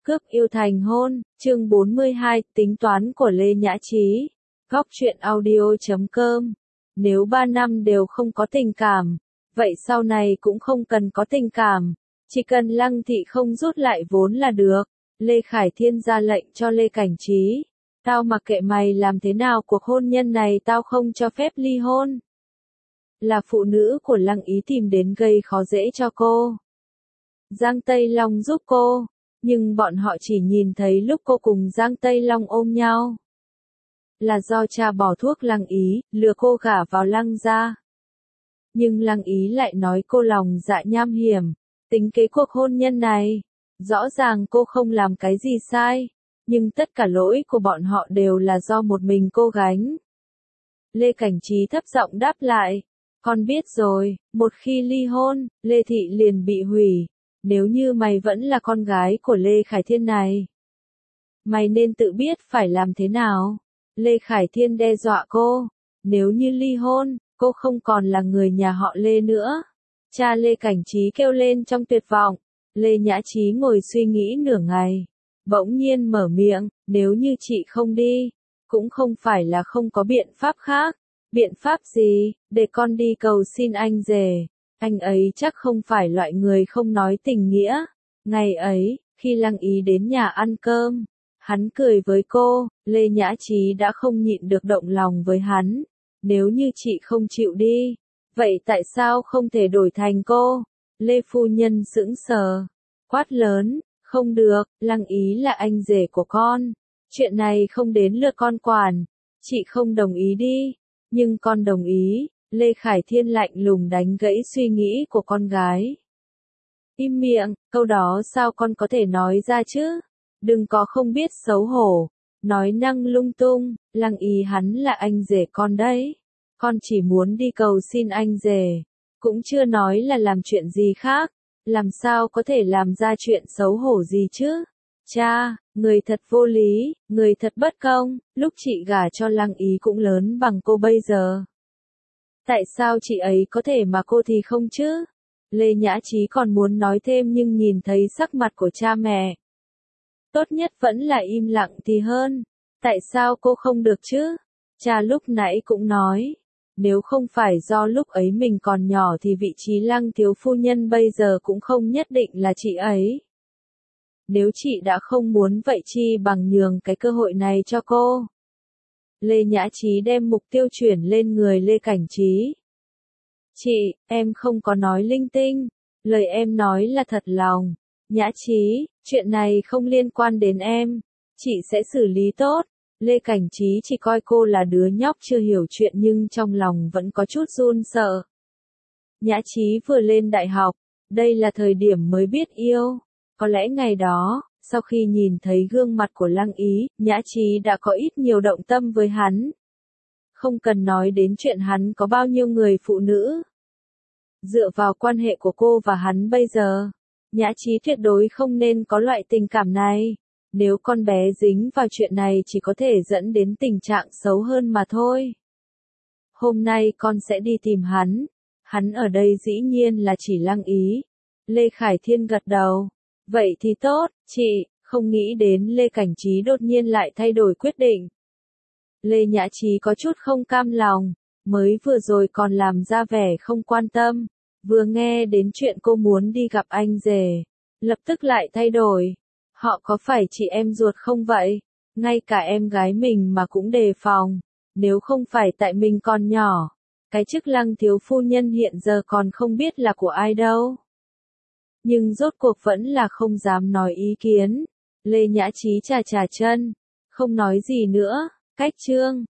Cướp yêu thành hôn, chương 42, tính toán của Lê Nhã Trí. Góc truyện audio.com. Nếu 3 năm đều không có tình cảm, vậy sau này cũng không cần có tình cảm. Chỉ cần Lăng Thị không rút lại vốn là được. Lê Khải Thiên ra lệnh cho Lê Cảnh Trí. Tao mặc kệ mày làm thế nào cuộc hôn nhân này, tao không cho phép ly hôn. Là phụ nữ của Lăng Ý tìm đến gây khó dễ cho cô. Giang Tây Long giúp cô. Nhưng bọn họ chỉ nhìn thấy lúc cô cùng Giang Tây Long ôm nhau. Là do cha bỏ thuốc Lăng Ý, lừa cô gả vào Lăng gia. Nhưng Lăng Ý lại nói cô lòng dạ nham hiểm, tính kế cuộc hôn nhân này. Rõ ràng cô không làm cái gì sai, nhưng tất cả lỗi của bọn họ đều là do một mình cô gánh. Lê Cảnh Trí thấp giọng đáp lại, con biết rồi, một khi ly hôn, Lê Thị liền bị hủy. Nếu như mày vẫn là con gái của Lê Khải Thiên này, mày nên tự biết phải làm thế nào. Lê Khải Thiên đe dọa cô, nếu như ly hôn, cô không còn là người nhà họ Lê nữa. Cha Lê Cảnh Trí kêu lên trong tuyệt vọng. Lê Nhã Trí ngồi suy nghĩ nửa ngày, bỗng nhiên mở miệng, nếu như chị không đi, cũng không phải là không có biện pháp khác. Biện pháp gì? Để con đi cầu xin anh rể. Anh ấy chắc không phải loại người không nói tình nghĩa. Ngày ấy, khi Lăng Ý đến nhà ăn cơm, hắn cười với cô, Lê Nhã Trí đã không nhịn được động lòng với hắn. Nếu như chị không chịu đi, vậy tại sao không thể đổi thành cô? Lê phu nhân sững sờ, quát lớn, không được, Lăng Ý là anh rể của con. Chuyện này không đến lượt con quản. Chị không đồng ý đi, nhưng con đồng ý. Lê Khải Thiên lạnh lùng đánh gãy suy nghĩ của con gái. Im miệng, câu đó sao con có thể nói ra chứ? Đừng có không biết xấu hổ, nói năng lung tung. Lăng Ý hắn là anh rể con đấy. Con chỉ muốn đi cầu xin anh rể, cũng chưa nói là làm chuyện gì khác. Làm sao có thể làm ra chuyện xấu hổ gì chứ? Cha, người thật vô lý, người thật bất công. Lúc chị gả cho Lăng Ý cũng lớn bằng cô bây giờ. Tại sao chị ấy có thể mà cô thì không chứ? Lê Nhã Trí còn muốn nói thêm nhưng nhìn thấy sắc mặt của cha mẹ. Tốt nhất vẫn là im lặng thì hơn. Tại sao cô không được chứ? Cha lúc nãy cũng nói, nếu không phải do lúc ấy mình còn nhỏ thì vị trí Lăng thiếu phu nhân bây giờ cũng không nhất định là chị ấy. Nếu chị đã không muốn vậy chi bằng nhường cái cơ hội này cho cô. Lê Nhã Trí đem mục tiêu chuyển lên người Lê Cảnh Trí. Chị, em không có nói linh tinh, lời em nói là thật lòng. Nhã Trí, chuyện này không liên quan đến em, chị sẽ xử lý tốt. Lê Cảnh Trí chỉ coi cô là đứa nhóc chưa hiểu chuyện nhưng trong lòng vẫn có chút run sợ. Nhã Trí vừa lên đại học, đây là thời điểm mới biết yêu. Có lẽ ngày đó, sau khi nhìn thấy gương mặt của Lăng Ý, Nhã Trí đã có ít nhiều động tâm với hắn. Không cần nói đến chuyện hắn có bao nhiêu người phụ nữ. Dựa vào quan hệ của cô và hắn bây giờ, Nhã Trí tuyệt đối không nên có loại tình cảm này. Nếu con bé dính vào chuyện này chỉ có thể dẫn đến tình trạng xấu hơn mà thôi. Hôm nay con sẽ đi tìm hắn. Hắn ở đây dĩ nhiên là chỉ Lăng Ý. Lê Khải Thiên gật đầu. Vậy thì tốt, chị, không nghĩ đến Lê Cảnh Trí đột nhiên lại thay đổi quyết định. Lê Nhã Trí có chút không cam lòng, mới vừa rồi còn làm ra vẻ không quan tâm, vừa nghe đến chuyện cô muốn đi gặp anh rể, lập tức lại thay đổi. Họ có phải chị em ruột không vậy? Ngay cả em gái mình mà cũng đề phòng, nếu không phải tại mình còn nhỏ, cái chức Lăng thiếu phu nhân hiện giờ còn không biết là của ai đâu. Nhưng rốt cuộc vẫn là không dám nói ý kiến. Lê Nhã Trí chà chà chân, không nói gì nữa. Cách chương